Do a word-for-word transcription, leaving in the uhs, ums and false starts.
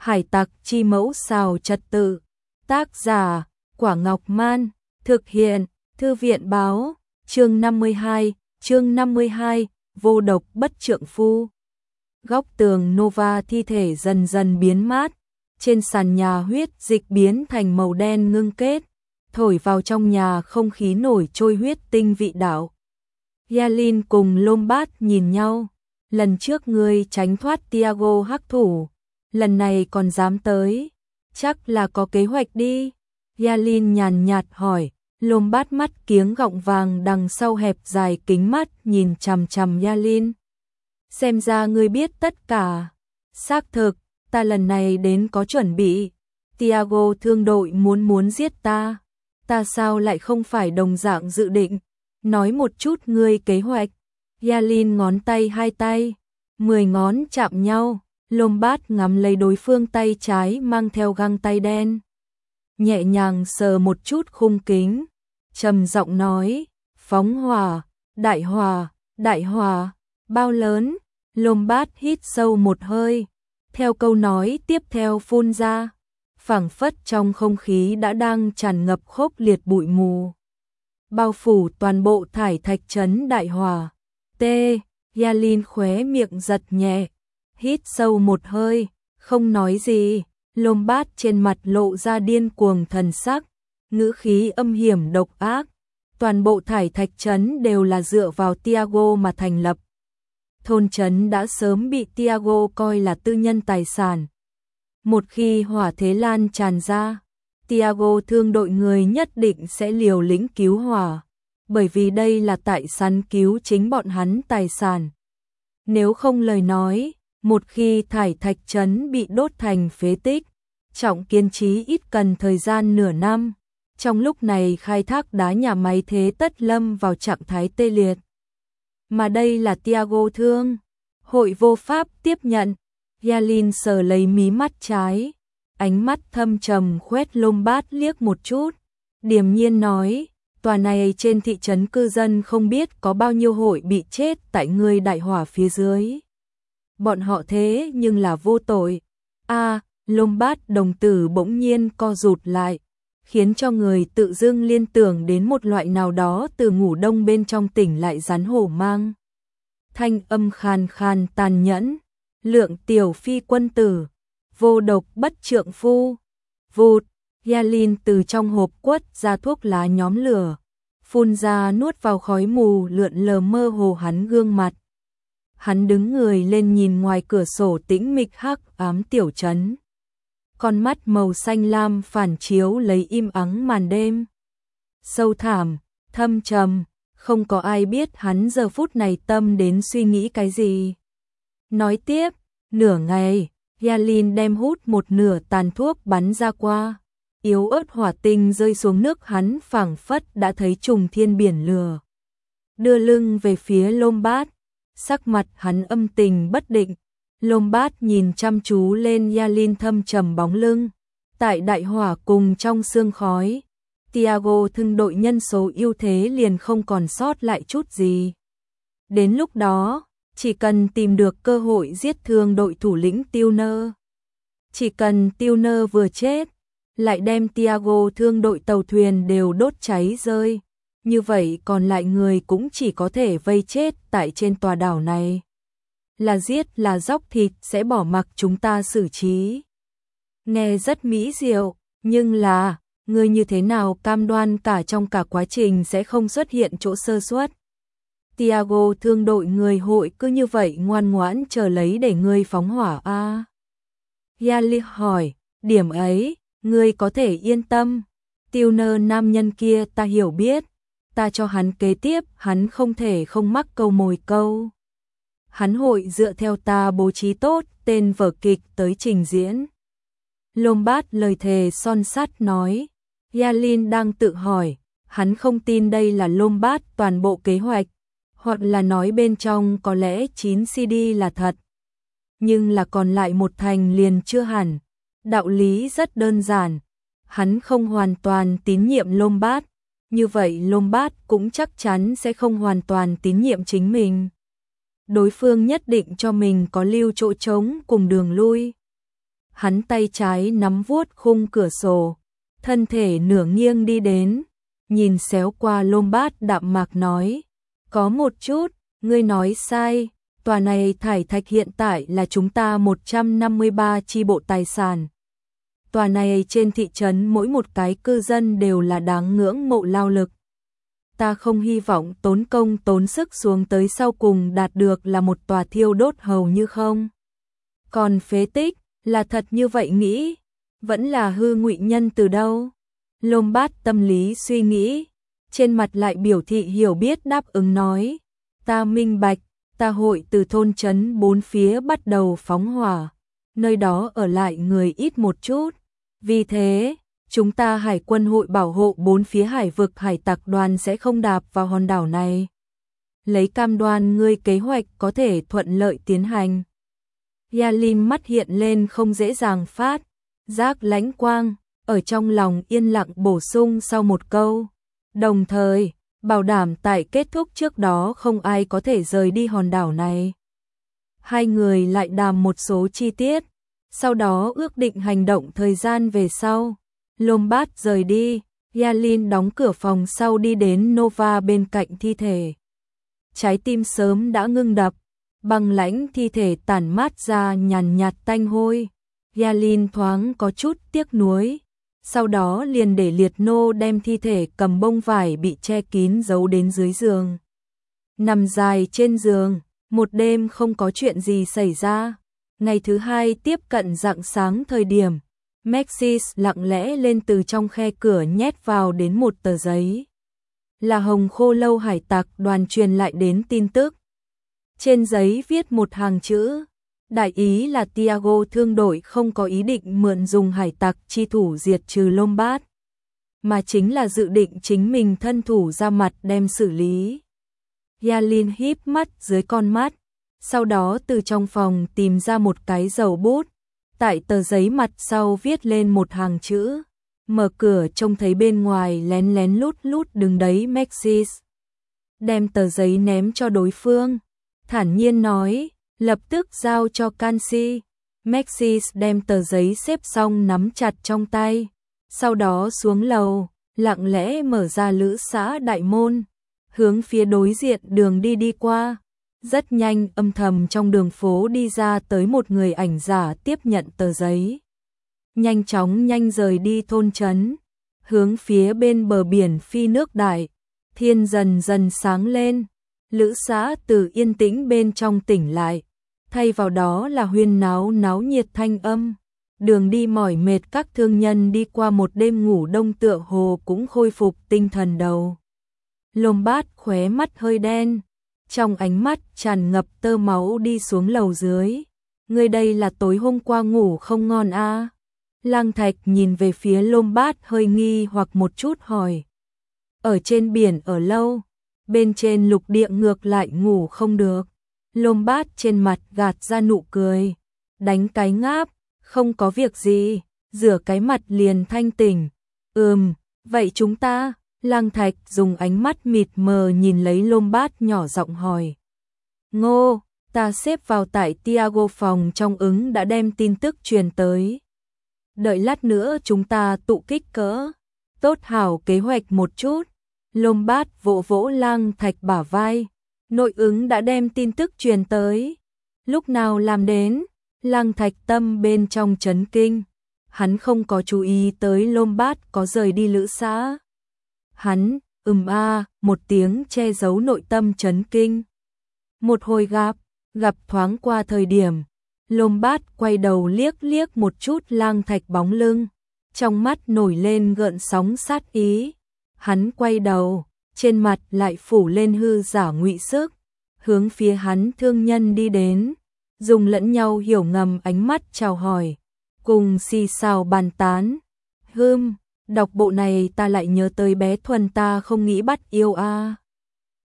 Hải tặc chi mẫu xào trật tự. Tác giả, Quả Ngọc Man. Thực hiện, Thư viện báo. Chương năm mươi hai, chương năm mươi hai, vô độc bất trượng phu. Góc tường Nova thi thể dần dần biến mát. Trên sàn nhà huyết dịch biến thành màu đen ngưng kết. Thổi vào trong nhà không khí nổi trôi huyết tinh vị đạo. Yalin cùng Lombat nhìn nhau. Lần trước ngươi tránh thoát Tiago hắc thủ. Lần này còn dám tới. Chắc là có kế hoạch đi. Yalin nhàn nhạt hỏi. Lombat mắt kiếng gọng vàng đằng sau hẹp dài kính mắt nhìn chằm chằm Yalin. Xem ra ngươi biết tất cả. Xác thực, ta lần này đến có chuẩn bị. Tiago thương đội muốn muốn giết ta. Ta sao lại không phải đồng dạng dự định. Nói một chút ngươi kế hoạch. Yalin ngón tay hai tay. Mười ngón chạm nhau. Lombat ngắm lấy đối phương tay trái mang theo găng tay đen. Nhẹ nhàng sờ một chút khung kính. Trầm giọng nói. Phóng hỏa, đại hỏa, đại hỏa. Bao lớn? Lombat hít sâu một hơi. Theo câu nói tiếp theo phun ra. Phảng phất trong không khí đã đang tràn ngập khốc liệt bụi mù. Bao phủ toàn bộ thải thạch trấn đại hỏa. T. Yalin khóe miệng giật nhẹ. Hít sâu một hơi. Không nói gì. Lombat trên mặt lộ ra điên cuồng thần sắc. Ngữ khí âm hiểm độc ác. Toàn bộ thải thạch trấn đều là dựa vào Tiago mà thành lập. Thôn trấn đã sớm bị Tiago coi là tư nhân tài sản. Một khi hỏa thế lan tràn ra, Tiago thương đội người nhất định sẽ liều lĩnh cứu hỏa, bởi vì đây là tại săn cứu chính bọn hắn tài sản. Nếu không lời nói, một khi thải thạch trấn bị đốt thành phế tích, Trọng Kiên chí ít cần thời gian nửa năm. Trong lúc này khai thác đá nhà máy thế tất lâm vào trạng thái tê liệt. Mà đây là Tiago thương hội vô pháp tiếp nhận. Yalin sờ lấy mí mắt trái, ánh mắt thâm trầm quét Lombat liếc một chút, điềm nhiên nói, tòa này trên thị trấn cư dân không biết có bao nhiêu hội bị chết tại ngươi đại hỏa phía dưới. Bọn họ thế nhưng là vô tội. A, à, Lombat đồng tử bỗng nhiên co rụt lại, khiến cho người tự dưng liên tưởng đến một loại nào đó từ ngủ đông bên trong tỉnh lại rắn hổ mang. Thanh âm khàn khàn tàn nhẫn. Lượng tiểu phi quân tử, vô độc bất trượng phu. Vụt, Yalin từ trong hộp quất ra thuốc lá nhóm lửa, phun ra nuốt vào khói mù lượn lờ mơ hồ hắn gương mặt. Hắn đứng người lên nhìn ngoài cửa sổ tĩnh mịch hắc ám tiểu trấn. Con mắt màu xanh lam phản chiếu lấy im ắng màn đêm. Sâu thẳm, thâm trầm, không có ai biết hắn giờ phút này tâm đến suy nghĩ cái gì. Nói tiếp, nửa ngày, Yalin đem hút một nửa tàn thuốc bắn ra qua. Yếu ớt hỏa tinh rơi xuống nước hắn phảng phất đã thấy trùng thiên biển lửa. Đưa lưng về phía Lombat, sắc mặt hắn âm tình bất định. Lombat nhìn chăm chú lên Yalin thâm trầm bóng lưng. Tại đại hỏa cùng trong sương khói, Tiago thương đội nhân số ưu thế liền không còn sót lại chút gì. Đến lúc đó, chỉ cần tìm được cơ hội giết thương đội thủ lĩnh Tiller. Chỉ cần Tiller vừa chết, lại đem Tiago thương đội tàu thuyền đều đốt cháy rơi. Như vậy còn lại người cũng chỉ có thể vây chết tại trên tòa đảo này. Là giết là dóc thịt sẽ bỏ mặc chúng ta xử trí. Nghe rất mỹ diệu, nhưng là, người như thế nào cam đoan cả trong cả quá trình sẽ không xuất hiện chỗ sơ suất. Tiago thương đội người hội cứ như vậy ngoan ngoãn chờ lấy để ngươi phóng hỏa a. À? Yalin hỏi, điểm ấy, ngươi có thể yên tâm. Tiller nam nhân kia ta hiểu biết, ta cho hắn kế tiếp, hắn không thể không mắc câu mồi câu. Hắn hội dựa theo ta bố trí tốt tên vở kịch tới trình diễn. Lombat lời thề son sắt nói. Yalin đang tự hỏi, hắn không tin đây là Lombat toàn bộ kế hoạch. Hoặc là nói bên trong có lẽ chín xê đê là thật. Nhưng là còn lại một thành liền chưa hẳn. Đạo lý rất đơn giản. Hắn không hoàn toàn tín nhiệm Lombat. Như vậy Lombat cũng chắc chắn sẽ không hoàn toàn tín nhiệm chính mình. Đối phương nhất định cho mình có lưu chỗ trống cùng đường lui. hắn tay trái nắm vuốt khung cửa sổ, thân thể nửa nghiêng đi đến, nhìn xéo qua Lombard đạm mạc nói, có một chút, ngươi nói sai, tòa này thải thạch hiện tại là chúng ta một trăm năm mươi ba chi bộ tài sản. Tòa này trên thị trấn mỗi một cái cư dân đều là đáng ngưỡng mộ lao lực. Ta không hy vọng tốn công tốn sức xuống tới sau cùng đạt được là một tòa thiêu đốt hầu như không. Còn phế tích, là thật như vậy nghĩ, vẫn là hư ngụy nhân từ đâu? Lombard tâm lý suy nghĩ, trên mặt lại biểu thị hiểu biết đáp ứng nói, ta minh bạch, ta hội từ thôn trấn bốn phía bắt đầu phóng hỏa, nơi đó ở lại người ít một chút, vì thế, chúng ta hải quân hội bảo hộ bốn phía hải vực hải tặc đoàn sẽ không đạp vào hòn đảo này. Lấy cam đoan ngươi kế hoạch có thể thuận lợi tiến hành. Yalim mắt hiện lên không dễ dàng phát, giác lãnh quang, ở trong lòng yên lặng bổ sung sau một câu. Đồng thời, bảo đảm tại kết thúc trước đó không ai có thể rời đi hòn đảo này. Hai người lại đàm một số chi tiết, sau đó ước định hành động thời gian về sau. Lombard rời đi, Yalin đóng cửa phòng sau đi đến Nova bên cạnh thi thể. Trái tim sớm đã ngưng đập, băng lãnh thi thể tản mát ra nhàn nhạt tanh hôi. Yalin thoáng có chút tiếc nuối, sau đó liền để Liệt Nô đem thi thể cầm bông vải bị che kín giấu đến dưới giường. Nằm dài trên giường, một đêm không có chuyện gì xảy ra. Ngày thứ hai tiếp cận rạng sáng thời điểm, Maxis lặng lẽ lên từ trong khe cửa nhét vào đến một tờ giấy. Là Hồng Khô Lâu hải tặc đoàn truyền lại đến tin tức. Trên giấy viết một hàng chữ, đại ý là Tiago thương đội không có ý định mượn dùng hải tặc chi thủ diệt trừ Lombard, mà chính là dự định chính mình thân thủ ra mặt đem xử lý. Yalin híp mắt dưới con mắt, sau đó từ trong phòng tìm ra một cái dầu bút, tại tờ giấy mặt sau viết lên một hàng chữ, mở cửa trông thấy bên ngoài lén lén lút lút đứng đấy Maxis. Đem tờ giấy ném cho đối phương, thản nhiên nói, lập tức giao cho Cansi. Maxis đem tờ giấy xếp xong nắm chặt trong tay, sau đó xuống lầu, lặng lẽ mở ra lữ xã đại môn, hướng phía đối diện đường đi đi qua. Rất nhanh âm thầm trong đường phố đi ra tới một người ảnh giả tiếp nhận tờ giấy. Nhanh chóng nhanh rời đi thôn trấn, hướng phía bên bờ biển phi nước đại, thiên dần dần sáng lên, lữ xã từ yên tĩnh bên trong tỉnh lại, thay vào đó là huyên náo náo nhiệt thanh âm. Đường đi mỏi mệt các thương nhân đi qua một đêm ngủ đông tựa hồ cũng khôi phục tinh thần đầu. Lombard khóe mắt hơi đen, trong ánh mắt tràn ngập tơ máu đi xuống lầu dưới. Ngươi đây là tối hôm qua ngủ không ngon a? À? Lang Thạch nhìn về phía Lombard hơi nghi hoặc một chút hỏi. Ở trên biển ở lâu, bên trên lục địa ngược lại ngủ không được. Lombard trên mặt gạt ra nụ cười, đánh cái ngáp, không có việc gì, rửa cái mặt liền thanh tỉnh. Ừm, vậy chúng ta... Lang Thạch dùng ánh mắt mịt mờ nhìn lấy Lombard nhỏ giọng hỏi. Ngô, ta xếp vào tại Tiago phòng trong ứng đã đem tin tức truyền tới. Đợi lát nữa chúng ta tụ kích cỡ. Tốt hảo kế hoạch một chút. Lombard vỗ vỗ Lang Thạch bả vai. Nội ứng đã đem tin tức truyền tới. Lúc nào làm đến? Lang Thạch tâm bên trong chấn kinh. Hắn không có chú ý tới Lombard có rời đi lữ xã. Hắn, ừm a, một tiếng che giấu nội tâm chấn kinh. Một hồi gặp, gặp thoáng qua thời điểm, Lombard quay đầu liếc liếc một chút Lang Thạch bóng lưng, trong mắt nổi lên gợn sóng sát ý. Hắn quay đầu, trên mặt lại phủ lên hư giả ngụy sức, hướng phía hắn thương nhân đi đến, dùng lẫn nhau hiểu ngầm ánh mắt chào hỏi, cùng xì xào bàn tán. Hừm, đọc bộ này ta lại nhớ tới bé Thuần ta không nghĩ bắt yêu a.